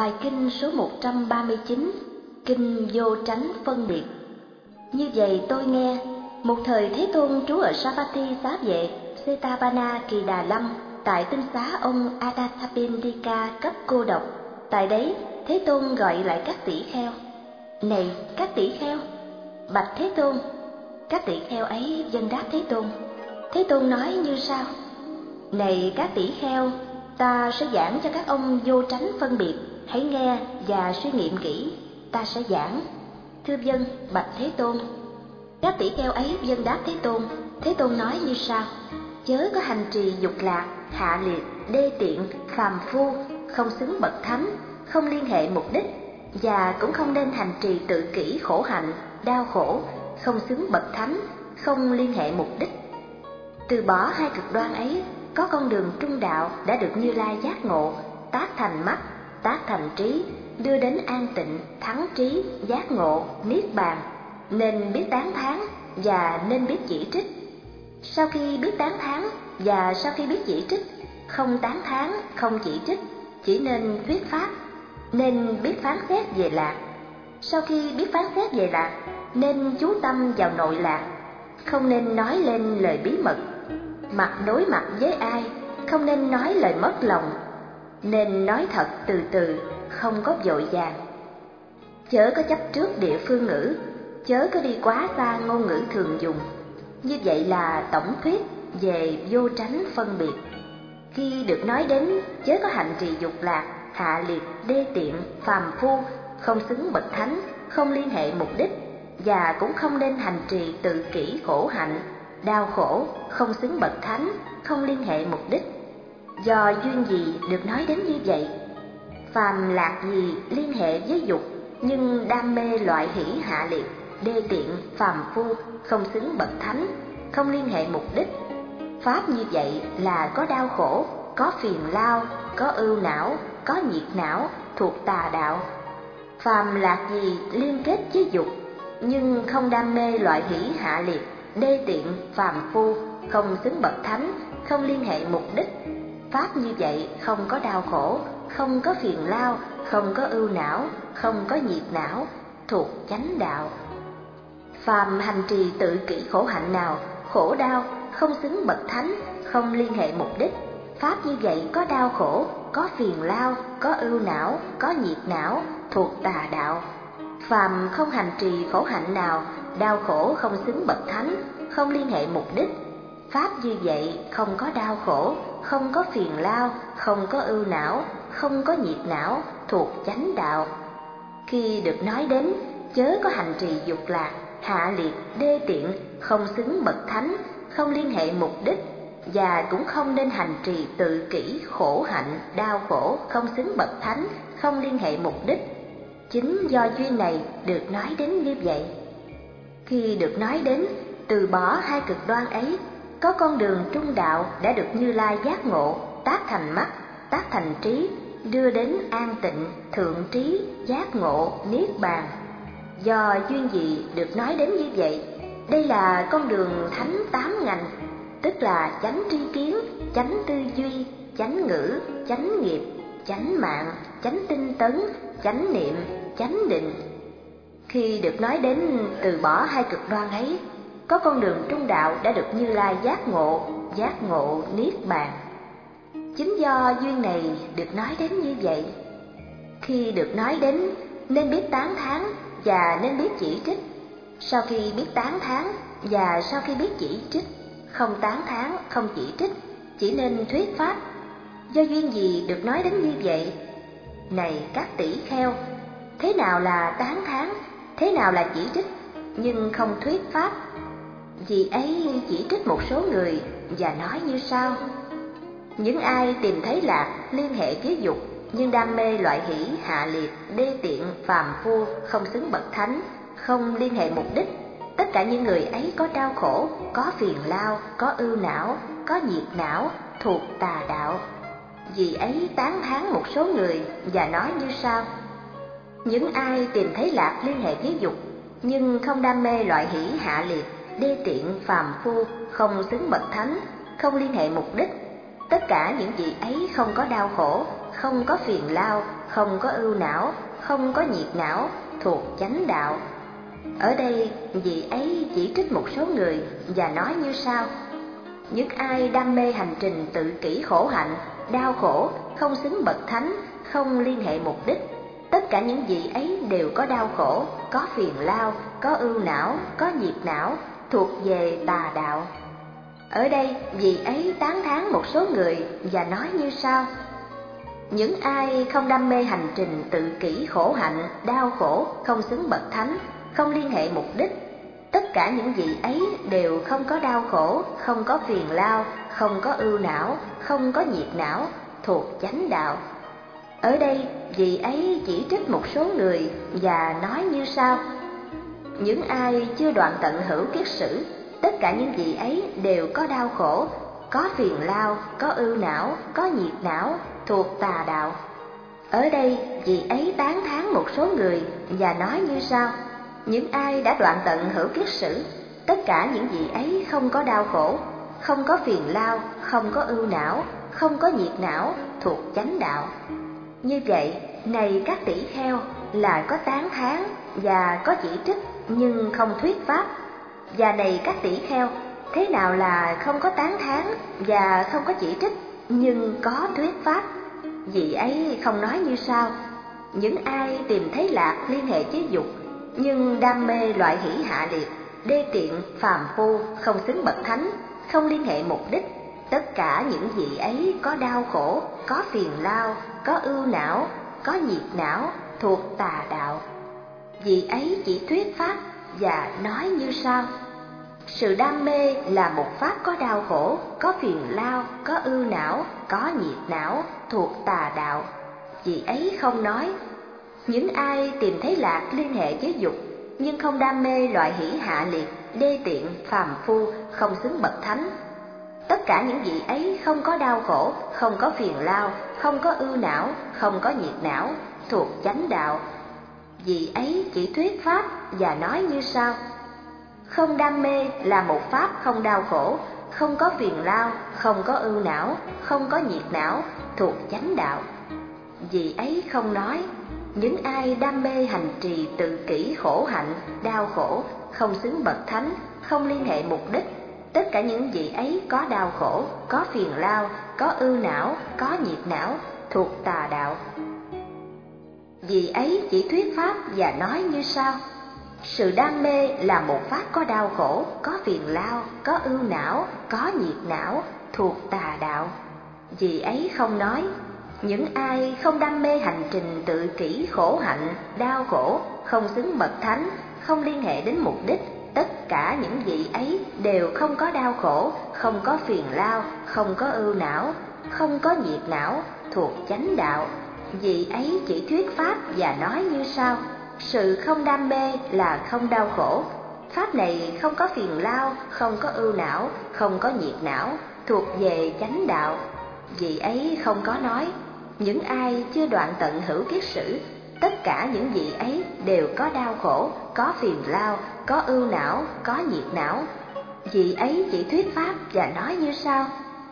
Bài kinh số 139, Kinh Vô Tránh Phân Biệt. Như vậy tôi nghe, một thời Thế Tôn trú ở Savatthi Xá Vệ, Setavana Kỳ Đà Lâm, tại tinh xá ông Anathapindika cấp cô độc. Tại đấy, Thế Tôn gọi lại các tỷ kheo. Này các tỷ kheo, bạch Thế Tôn. Các tỷ kheo ấy vâng đáp Thế Tôn. Thế Tôn nói như sau: Này các tỷ kheo, ta sẽ giảng cho các ông vô tránh phân biệt, hãy nghe và suy nghiệm kỹ, ta sẽ giảng. Thưa vâng, bạch Thế Tôn. Các tỷ kheo ấy vâng đáp Thế Tôn. Thế Tôn nói như sau: Chớ có hành trì dục lạc, hạ liệt, đê tiện, phàm phu, không xứng bậc thánh, không liên hệ mục đích, và cũng không nên hành trì tự kỷ khổ hạnh, đau khổ, không xứng bậc thánh, không liên hệ mục đích. Từ bỏ hai cực đoan ấy, có con đường trung đạo đã được Như Lai giác ngộ, tác thành mắt, tác thành trí, đưa đến an tịnh, thắng trí, giác ngộ, niết bàn. Nên biết tán thán và nên biết chỉ trích. Sau khi biết tán thán và sau khi biết chỉ trích, không tán thán, không chỉ trích, chỉ nên thuyết pháp. Nên biết phán xét về lạc. Sau khi biết phán xét về lạc, nên chú tâm vào nội lạc, không nên nói lên lời bí mật. Mặt đối mặt với ai, không nên nói lời mất lòng, nên nói thật từ từ, không có vội vàng. Chớ có chấp trước địa phương ngữ, chớ có đi quá xa ngôn ngữ thường dùng. Như vậy là tổng thuyết về vô tránh phân biệt. Khi được nói đến chớ có hành trì dục lạc, hạ liệt, đê tiện, phàm phu, không xứng bậc thánh, không liên hệ mục đích, và cũng không nên hành trì tự kỷ khổ hạnh, đau khổ, không xứng bậc thánh, không liên hệ mục đích. Do duyên gì được nói đến như vậy? Phàm lạc gì liên hệ với dục, nhưng đam mê loại hỷ hạ liệt, đê tiện, phàm phu, không xứng bậc thánh, không liên hệ mục đích. Pháp như vậy là có đau khổ, có phiền lao, có ưu não, có nhiệt não, thuộc tà đạo. Phàm lạc gì liên kết với dục, nhưng không đam mê loại hỷ hạ liệt, đê tiện, phàm phu, không xứng bậc thánh, không liên hệ mục đích. Pháp như vậy không có đau khổ, không có phiền lao, không có ưu não, không có nhiệt não, thuộc chánh đạo. Phàm hành trì tự kỷ khổ hạnh nào, khổ đau, không xứng bậc thánh, không liên hệ mục đích. Pháp như vậy có đau khổ, có phiền lao, có ưu não, có nhiệt não, thuộc tà đạo. Phàm không hành trì khổ hạnh nào, đau khổ không xứng bậc thánh, không liên hệ mục đích. Pháp như vậy không có đau khổ, không có phiền lao, không có ưu não, không có nhiệt não, thuộc chánh đạo. Khi được nói đến chớ có hành trì dục lạc, hạ liệt, đê tiện, không xứng bậc thánh, không liên hệ mục đích, và cũng không nên hành trì tự kỷ khổ hạnh, đau khổ, không xứng bậc thánh, không liên hệ mục đích. Chính do duyên này được nói đến như vậy. Khi được nói đến từ bỏ hai cực đoan ấy, có con đường trung đạo đã được Như Lai giác ngộ, tác thành mắt, tác thành trí, đưa đến an tịnh, thượng trí, giác ngộ, niết bàn. Do duyên gì được nói đến như vậy? Đây là con đường thánh tám ngành, tức là chánh tri kiến, chánh tư duy, chánh ngữ, chánh nghiệp, chánh mạng, chánh tinh tấn, chánh niệm, chánh định. Khi được nói đến từ bỏ hai cực đoan ấy, có con đường trung đạo đã được Như Lai giác ngộ niết bàn. Chính do duyên này được nói đến như vậy. Khi được nói đến nên biết tán thán và nên biết chỉ trích. Sau khi biết tán thán và sau khi biết chỉ trích, không tán thán, không chỉ trích, chỉ nên thuyết pháp. Do duyên gì được nói đến như vậy? Này các tỷ kheo, thế nào là tán thán, thế nào là chỉ trích, nhưng không thuyết pháp? Vì ấy chỉ trích một số người và nói như sau: những ai tìm thấy lạc liên hệ với dục, nhưng đam mê loại hỷ hạ liệt, đê tiện, phàm phu, không xứng bậc thánh, không liên hệ mục đích, tất cả những người ấy có đau khổ, có phiền lao, có ưu não, có nhiệt não, thuộc tà đạo. Vì ấy tán thán một số người và nói như sau: những ai tìm thấy lạc liên hệ với dục, nhưng không đam mê loại hỷ hạ liệt, đê tiện, phàm phu, không xứng bậc thánh, không liên hệ mục đích, tất cả những vị ấy không có đau khổ, không có phiền lao, không có ưu não, không có nhiệt não, thuộc chánh đạo. Ở đây vị ấy chỉ trích một số người và nói như sau: những ai đam mê hành trình tự kỷ khổ hạnh, đau khổ, không xứng bậc thánh, không liên hệ mục đích, tất cả những vị ấy đều có đau khổ, có phiền lao, có ưu não, có nhiệt não, thuộc về tà đạo. Ở đây vị ấy tán thán một số người và nói như sau: những ai không đam mê hành trình tự kỷ khổ hạnh, đau khổ, không xứng bậc thánh, không liên hệ mục đích, tất cả những vị ấy đều không có đau khổ, không có phiền lao, không có ưu não, không có nhiệt não, thuộc chánh đạo. Ở đây vị ấy chỉ trích một số người và nói như sau: những ai chưa đoạn tận hữu kiết sử, tất cả những vị ấy đều có đau khổ, có phiền lao, có ưu não, có nhiệt não, thuộc tà đạo. Ở đây vị ấy tán thán một số người và nói như sau: những ai đã đoạn tận hữu kiết sử, tất cả những vị ấy không có đau khổ, không có phiền lao, không có ưu não, không có nhiệt não, thuộc chánh đạo. Như vậy, này các tỷ kheo, là có tán thán và có chỉ trích nhưng không thuyết pháp. Và này các tỷ kheo, thế nào là không có tán thán và không có chỉ trích nhưng có thuyết pháp? Vị ấy không nói như sau: những ai tìm thấy lạc liên hệ với dục, nhưng đam mê loại hỷ hạ liệt, đê tiện, phàm phu, không xứng bậc thánh, không liên hệ mục đích, tất cả những vị ấy có đau khổ, có phiền lao, có ưu não, có nhiệt não, thuộc tà đạo. Vị ấy chỉ thuyết pháp và nói như sau: sự đam mê là một pháp có đau khổ, có phiền lao, có ưu não, có nhiệt não, thuộc tà đạo. Vị ấy không nói: những ai tìm thấy lạc liên hệ với dục, nhưng không đam mê loại hỷ hạ liệt, đê tiện, phàm phu, không xứng bậc thánh, tất cả những vị ấy không có đau khổ, không có phiền lao, không có ưu não, không có nhiệt não, thuộc chánh đạo. Vị ấy chỉ thuyết pháp và nói như sau: không đam mê là một pháp không đau khổ, không có phiền lao, không có ưu não, không có nhiệt não, thuộc chánh đạo. Vị ấy không nói: những ai đam mê hành trì tự kỷ khổ hạnh, đau khổ, không xứng bậc thánh, không liên hệ mục đích, tất cả những vị ấy có đau khổ, có phiền lao, có ưu não, có nhiệt não, thuộc tà đạo. Vị ấy chỉ thuyết pháp và nói như sau: sự đam mê là một pháp có đau khổ, có phiền lao, có ưu não, có nhiệt não, thuộc tà đạo. Vị ấy không nói: những ai không đam mê hành trình tự kỷ khổ hạnh, đau khổ, không xứng bậc thánh, không liên hệ đến mục đích, tất cả những vị ấy đều không có đau khổ, không có phiền lao, không có ưu não, không có nhiệt não, thuộc chánh đạo. Vị ấy chỉ thuyết pháp và nói như sau: sự không đam mê là không đau khổ, pháp này không có phiền lao, không có ưu não, không có nhiệt não, thuộc về chánh đạo. Vị ấy không có nói: những ai chưa đoạn tận hữu kiết sử, tất cả những vị ấy đều có đau khổ, có phiền lao, có ưu não, có nhiệt não. Vị ấy chỉ thuyết pháp và nói như sau: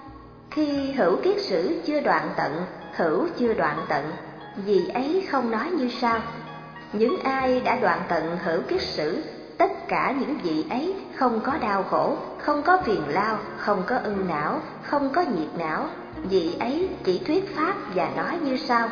khi hữu kiết sử chưa đoạn tận, hữu chưa đoạn tận. Vị ấy không nói như sau: những ai đã đoạn tận hữu kiết sử, tất cả những vị ấy không có đau khổ, không có phiền lao, không có ưu não, không có nhiệt não. Vị ấy chỉ thuyết pháp và nói như sau: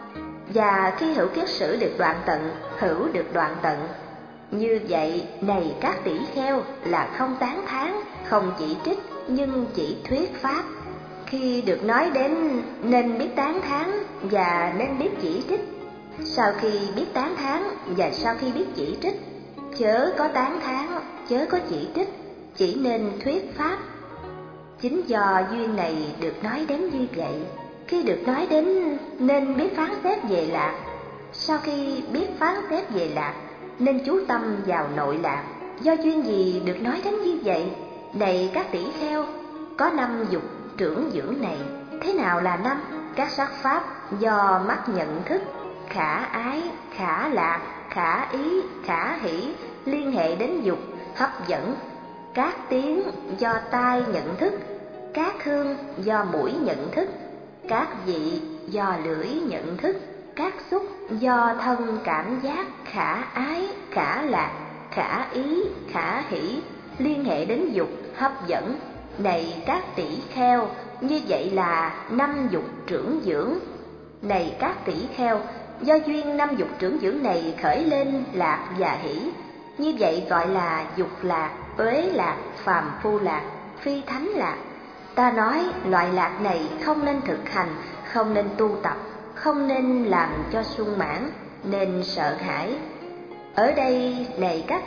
và khi hữu kiết sử được đoạn tận, hữu được đoạn tận. Như vậy, này các tỷ kheo, là không tán thán, không chỉ trích, nhưng chỉ thuyết pháp. Khi được nói đến nên biết tán thán và nên biết chỉ trích, sau khi biết tán thán và sau khi biết chỉ trích, chớ có tán thán, chớ có chỉ trích, chỉ nên thuyết pháp. Chính do duyên này được nói đến như vậy. Khi được nói đến nên biết phán xét về lạc, sau khi biết phán xét về lạc, nên chú tâm vào nội lạc. Do duyên gì được nói đến như vậy? Này các tỷ kheo, có 5 dục trưởng dưỡng này. Thế nào là 5? Các sắc pháp do mắt nhận thức, khả ái, khả lạc, khả ý, khả hỷ, liên hệ đến dục, hấp dẫn. Các tiếng do tai nhận thức, các hương do mũi nhận thức, các vị do lưỡi nhận thức, các xúc do thân cảm giác, khả ái, khả lạc, khả ý, khả hỷ, liên hệ đến dục, hấp dẫn. Này các tỷ kheo, như vậy là 5 dục trưởng dưỡng. Này các tỷ kheo, do duyên 5 dục trưởng dưỡng này khởi lên lạc và hỷ, như vậy gọi là dục lạc, uế lạc, phàm phu lạc, phi thánh lạc. Ta nói loại lạc này không nên thực hành, không nên tu tập, không nên làm cho sung mãn, nên sợ hãi. Ở đây này các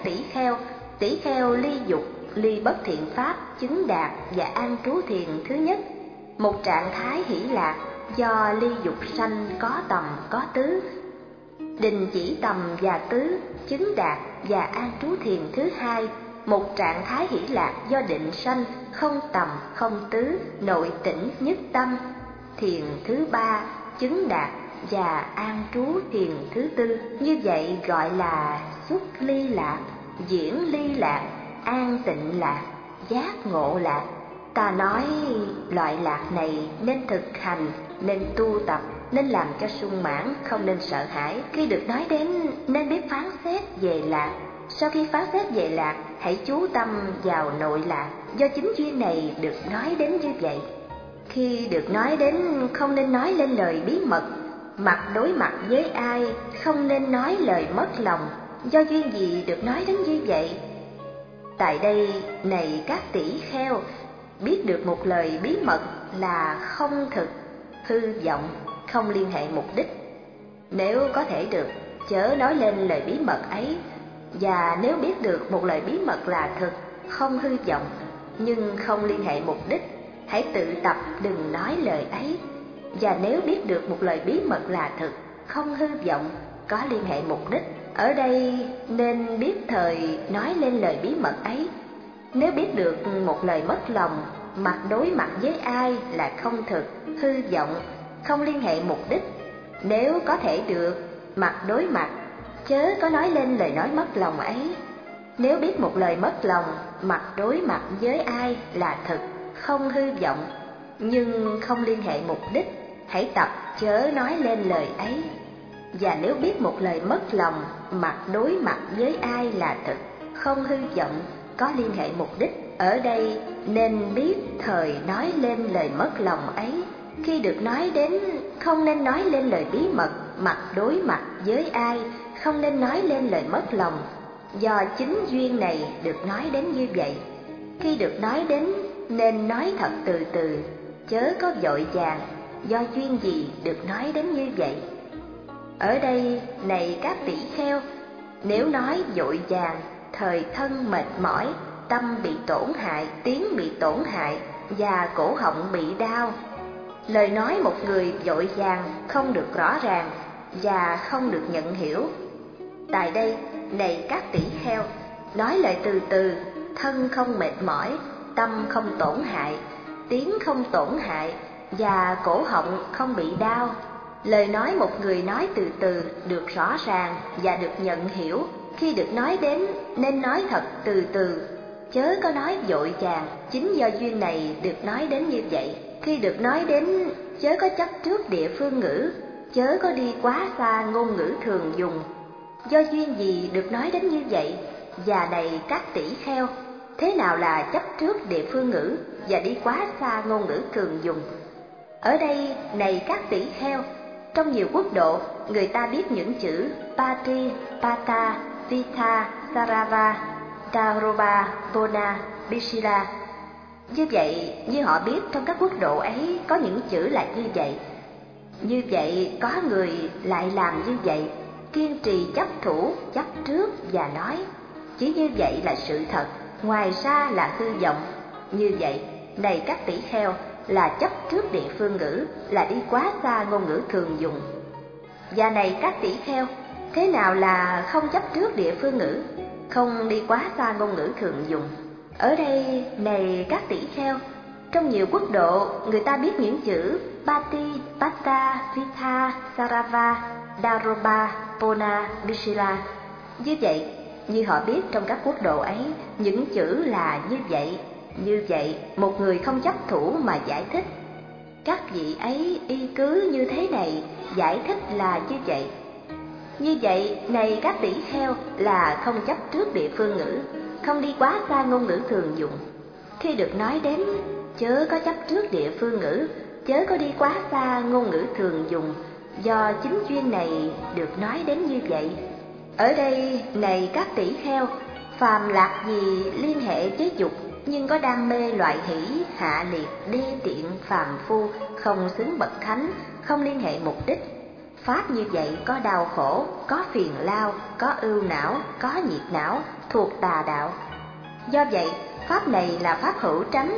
tỷ kheo ly dục, ly bất thiện pháp, chứng đạt và an trú thiền thứ nhất, một trạng thái hỷ lạc do ly dục sanh có tầm có tứ. Đình chỉ tầm và tứ, chứng đạt và an trú thiền thứ hai, một trạng thái hỷ lạc do định sanh không tầm không tứ, nội tỉnh nhất tâm. Thiền thứ ba, chứng đạt và an trú thiền thứ tư, như vậy gọi là xuất ly lạc, diễn ly lạc, an tịnh lạc, giác ngộ lạc. Ta nói loại lạc này nên thực hành, nên tu tập, nên làm cho sung mãn, không nên sợ hãi. Khi được nói đến nên biết phán xét về lạc. Sau khi phán xét về lạc, hãy chú tâm vào nội lạc, do chính duyên này được nói đến như vậy. Khi được nói đến không nên nói lên lời bí mật, mặt đối mặt với ai, không nên nói lời mất lòng, do duyên gì được nói đến như vậy? Tại đây này các tỷ kheo, biết được một lời bí mật là không thực, hư vọng, không liên hệ mục đích. Nếu có thể được, chớ nói lên lời bí mật ấy. Và nếu biết được một lời bí mật là thực, không hư vọng, nhưng không liên hệ mục đích, hãy tự tập đừng nói lời ấy. Và nếu biết được một lời bí mật là thực, không hư vọng, có liên hệ mục đích, ở đây nên biết thời nói lên lời bí mật ấy. Nếu biết được một lời mất lòng, mặt đối mặt với ai là không thực, hư vọng, không liên hệ mục đích, nếu có thể được, mặt đối mặt, chớ có nói lên lời nói mất lòng ấy. Nếu biết một lời mất lòng, mặt đối mặt với ai là thực, không hư vọng, nhưng không liên hệ mục đích, hãy tập chớ nói lên lời ấy. Và nếu biết một lời mất lòng, mặt đối mặt với ai là thực, không hư vọng, có liên hệ mục đích, ở đây nên biết thời nói lên lời mất lòng ấy. Khi được nói đến không nên nói lên lời bí mật, mặt đối mặt với ai, không nên nói lên lời mất lòng, do chính duyên này được nói đến như vậy. Khi được nói đến nên nói thật từ từ, chớ có vội vàng, do duyên gì được nói đến như vậy. Ở đây này các tỷ kheo, nếu nói vội vàng, thời thân mệt mỏi, tâm bị tổn hại, tiếng bị tổn hại và cổ họng bị đau. Lời nói một người vội vàng không được rõ ràng và không được nhận hiểu. Tại đây này các tỷ kheo, nói lời từ từ, thân không mệt mỏi, tâm không tổn hại, tiếng không tổn hại và cổ họng không bị đau. Lời nói một người nói từ từ được rõ ràng và được nhận hiểu. Khi được nói đến nên nói thật từ từ, chớ có nói vội vàng, chính do duyên này được nói đến như vậy. Khi được nói đến chớ có chấp trước địa phương ngữ, chớ có đi quá xa ngôn ngữ thường dùng, do duyên gì được nói đến như vậy. Và này các tỷ kheo, thế nào là chấp trước địa phương ngữ và đi quá xa ngôn ngữ thường dùng? Ở đây này các tỷ kheo, trong nhiều quốc độ, người ta biết những chữ Pati, Pata, Vitha, Sarava, Daroba, Pona, Bishila. Như vậy, như họ biết trong các quốc độ ấy có những chữ là như vậy. Như vậy, có người lại làm như vậy, kiên trì chấp thủ, chấp trước và nói, chỉ như vậy là sự thật, ngoài ra là hư vọng. Như vậy, này các tỷ kheo, là chấp trước địa phương ngữ, là đi quá xa ngôn ngữ thường dùng. Và này các tỷ kheo, thế nào là không chấp trước địa phương ngữ, không đi quá xa ngôn ngữ thường dùng? Ở đây này các tỷ kheo, trong nhiều quốc độ người ta biết những chữ Pati, Pata, Vitha, Sarava, Daroba, Pona, Bishila. Như vậy, như họ biết trong các quốc độ ấy, những chữ là như vậy. Như vậy, một người không chấp thủ mà giải thích. Các vị ấy y cứ như thế này, giải thích là như vậy. Như vậy, này các tỷ kheo, là không chấp trước địa phương ngữ, không đi quá xa ngôn ngữ thường dùng. Khi được nói đến chớ có chấp trước địa phương ngữ, chớ có đi quá xa ngôn ngữ thường dùng, do chính duyên này được nói đến như vậy. Ở đây, này các tỷ kheo, phàm lạc gì liên hệ với dục, nhưng có đam mê loại hỷ, hạ liệt, đê tiện, phàm phu, không xứng bậc thánh, không liên hệ mục đích. Pháp như vậy có đau khổ, có phiền lao, có ưu não, có nhiệt não, thuộc tà đạo. Do vậy, pháp này là pháp hữu tránh.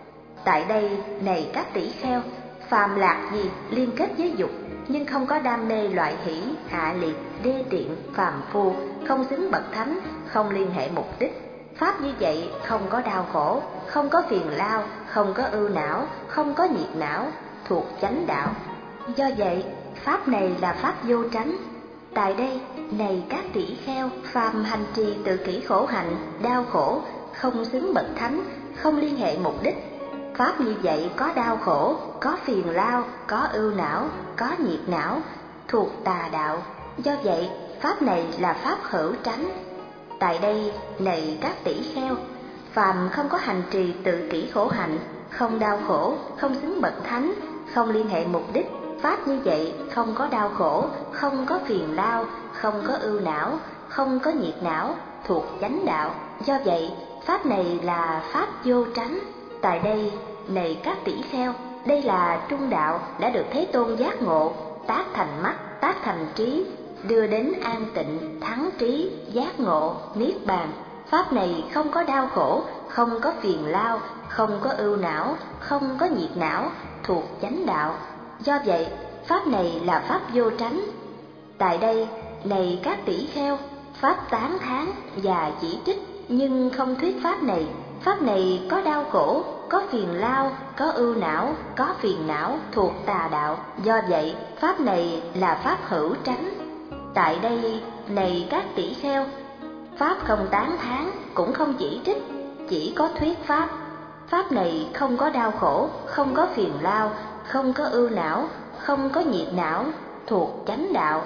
Tại đây, này các tỷ kheo, phàm lạc gì liên kết với dục, nhưng không có đam mê loại hỷ, hạ liệt, đê tiện, phàm phu, không xứng bậc thánh, không liên hệ mục đích. Pháp như vậy không có đau khổ, không có phiền lao, không có ưu não, không có nhiệt não, thuộc chánh đạo. Do vậy, pháp này là pháp vô tránh. Tại đây, này các tỷ kheo, phàm hành trì tự kỷ khổ hạnh, đau khổ, không xứng bậc thánh, không liên hệ mục đích. Pháp như vậy có đau khổ, có phiền lao, có ưu não, có nhiệt não, thuộc tà đạo. Do vậy, pháp này là pháp hữu tránh. Tại đây, này các tỷ kheo, phàm không có hành trì tự kỷ khổ hạnh, không đau khổ, không xứng bậc thánh, không liên hệ mục đích. Pháp như vậy không có đau khổ, không có phiền lao, không có ưu não, không có nhiệt não, thuộc chánh đạo. Do vậy, pháp này là pháp vô tránh. Tại đây, này các tỷ kheo, đây là trung đạo đã được Thế Tôn giác ngộ, tác thành mắt, tác thành trí, đưa đến an tịnh, thắng trí, giác ngộ, niết bàn. Pháp này không có đau khổ, không có phiền lao, không có ưu não, không có nhiệt não, thuộc chánh đạo. Do vậy, pháp này là pháp vô tránh. Tại đây, này các tỷ kheo, pháp tán thán và chỉ trích, nhưng không thuyết pháp này. Pháp này có đau khổ, có phiền lao, có ưu não, có phiền não, thuộc tà đạo. Do vậy, pháp này là pháp hữu tránh. Tại đây, này các tỷ kheo, pháp không tán thán, cũng không chỉ trích, chỉ có thuyết pháp. Pháp này không có đau khổ, không có phiền lao, không có ưu não, không có nhiệt não, thuộc chánh đạo.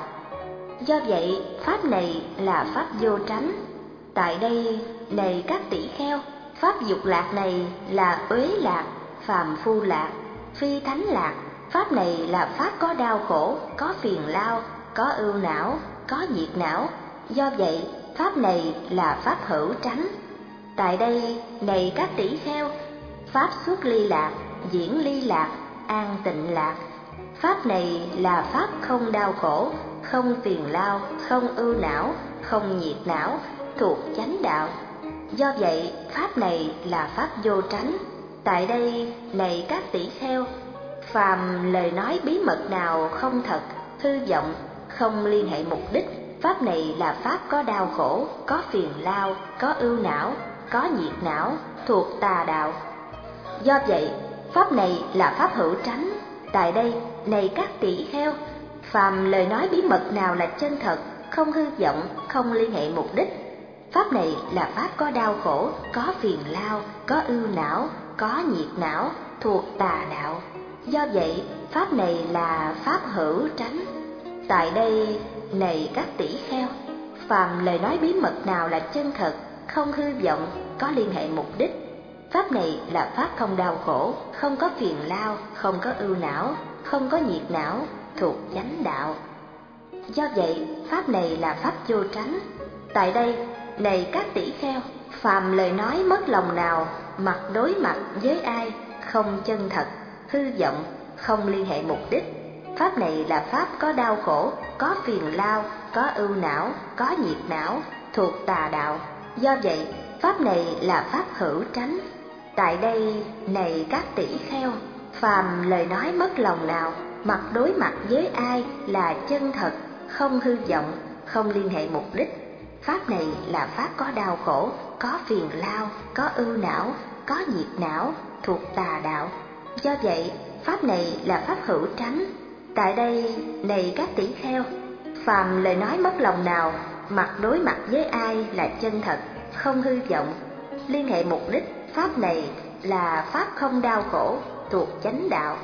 Do vậy, pháp này là pháp vô tránh. Tại đây, này các tỷ kheo, pháp dục lạc này là uế lạc, phàm phu lạc, phi thánh lạc. Pháp này là pháp có đau khổ, có phiền lao, có ưu não, có nhiệt não. Do vậy, pháp này là pháp hữu tránh. Tại đây, này các tỷ kheo, pháp xuất ly lạc, diễn ly lạc, an tịnh lạc. Pháp này là pháp không đau khổ, không phiền lao, không ưu não, không nhiệt não, thuộc chánh đạo. Do vậy, pháp này là pháp vô tránh. Tại đây, này các tỷ kheo, phàm lời nói bí mật nào không thật, hư vọng, không liên hệ mục đích. Pháp này là pháp có đau khổ, có phiền lao, có ưu não, có nhiệt não, thuộc tà đạo. Do vậy, pháp này là pháp hữu tránh. Tại đây, này các tỷ kheo, phàm lời nói bí mật nào là chân thật, không hư vọng, không liên hệ mục đích. Pháp này là pháp có đau khổ, có phiền lao, có ưu não, có nhiệt não, thuộc tà đạo. Do vậy, pháp này là pháp hữu tránh. Tại đây, này các tỷ kheo, phàm lời nói bí mật nào là chân thật, không hư vọng, có liên hệ mục đích. Pháp này là pháp không đau khổ, không có phiền lao, không có ưu não, không có nhiệt não, thuộc chánh đạo. Do vậy, pháp này là pháp vô tránh. Tại đây, này các tỷ kheo, phàm lời nói mất lòng nào, mặt đối mặt với ai, không chân thật, hư vọng, không liên hệ mục đích. Pháp này là pháp có đau khổ, có phiền lao, có ưu não, có nhiệt não, thuộc tà đạo. Do vậy, pháp này là pháp hữu tránh. Tại đây, này các tỷ kheo, phàm lời nói mất lòng nào, mặt đối mặt với ai là chân thật, không hư vọng, không liên hệ mục đích. Pháp này là pháp có đau khổ, có phiền lao, có ưu não, có nhiệt não, thuộc tà đạo. Do vậy, pháp này là pháp hữu tránh. Tại đây, này các tỷ kheo, phàm lời nói mất lòng nào, mặt đối mặt với ai là chân thật, không hư vọng, liên hệ mục đích. Pháp này là pháp không đau khổ, thuộc chánh đạo.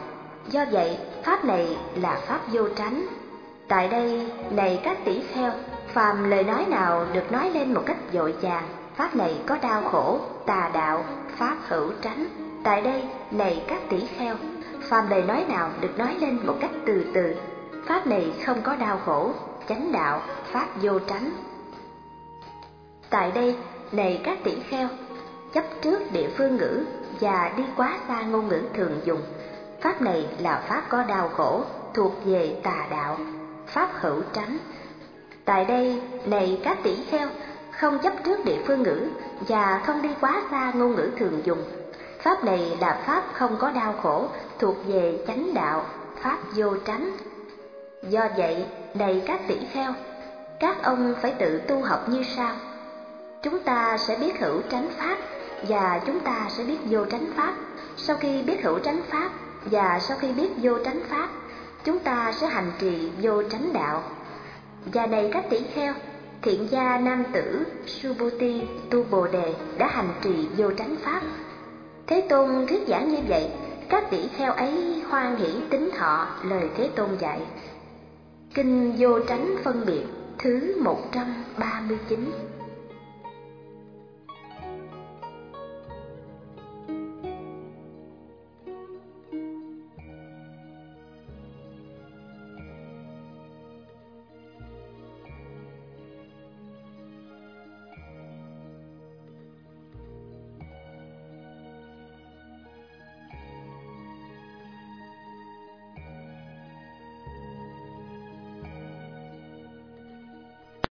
Do vậy, pháp này là pháp vô tránh. Tại đây, này các tỷ kheo, phàm lời nói nào được nói lên một cách vội vàng, pháp này có đau khổ, tà đạo, pháp hữu tránh. Tại đây, này các tỷ kheo, phàm lời nói nào được nói lên một cách từ từ, pháp này không có đau khổ, chánh đạo, pháp vô tránh. Tại đây, này các tỷ kheo, chấp trước địa phương ngữ và đi quá xa ngôn ngữ thường dùng, pháp này là pháp có đau khổ, thuộc về tà đạo, pháp hữu tránh. Tại đây, này các tỷ kheo, không chấp trước địa phương ngữ và không đi quá xa ngôn ngữ thường dùng, pháp này là pháp không có đau khổ, thuộc về chánh đạo, pháp vô tránh. Do vậy, này các tỷ kheo, các ông phải tự tu học như sau. Chúng ta sẽ biết hữu tránh pháp và chúng ta sẽ biết vô tránh pháp. Sau khi biết hữu tránh pháp và sau khi biết vô tránh pháp, chúng ta sẽ hành trì vô tránh đạo. Và này các tỷ kheo, thiện gia nam tử Subhuti tu Bồ Đề đã hành trì vô tránh pháp. Thế Tôn thuyết giảng như vậy, các tỷ kheo ấy hoan hỷ tín thọ lời Thế Tôn dạy. Kinh Vô Tránh Phân Biệt thứ 139.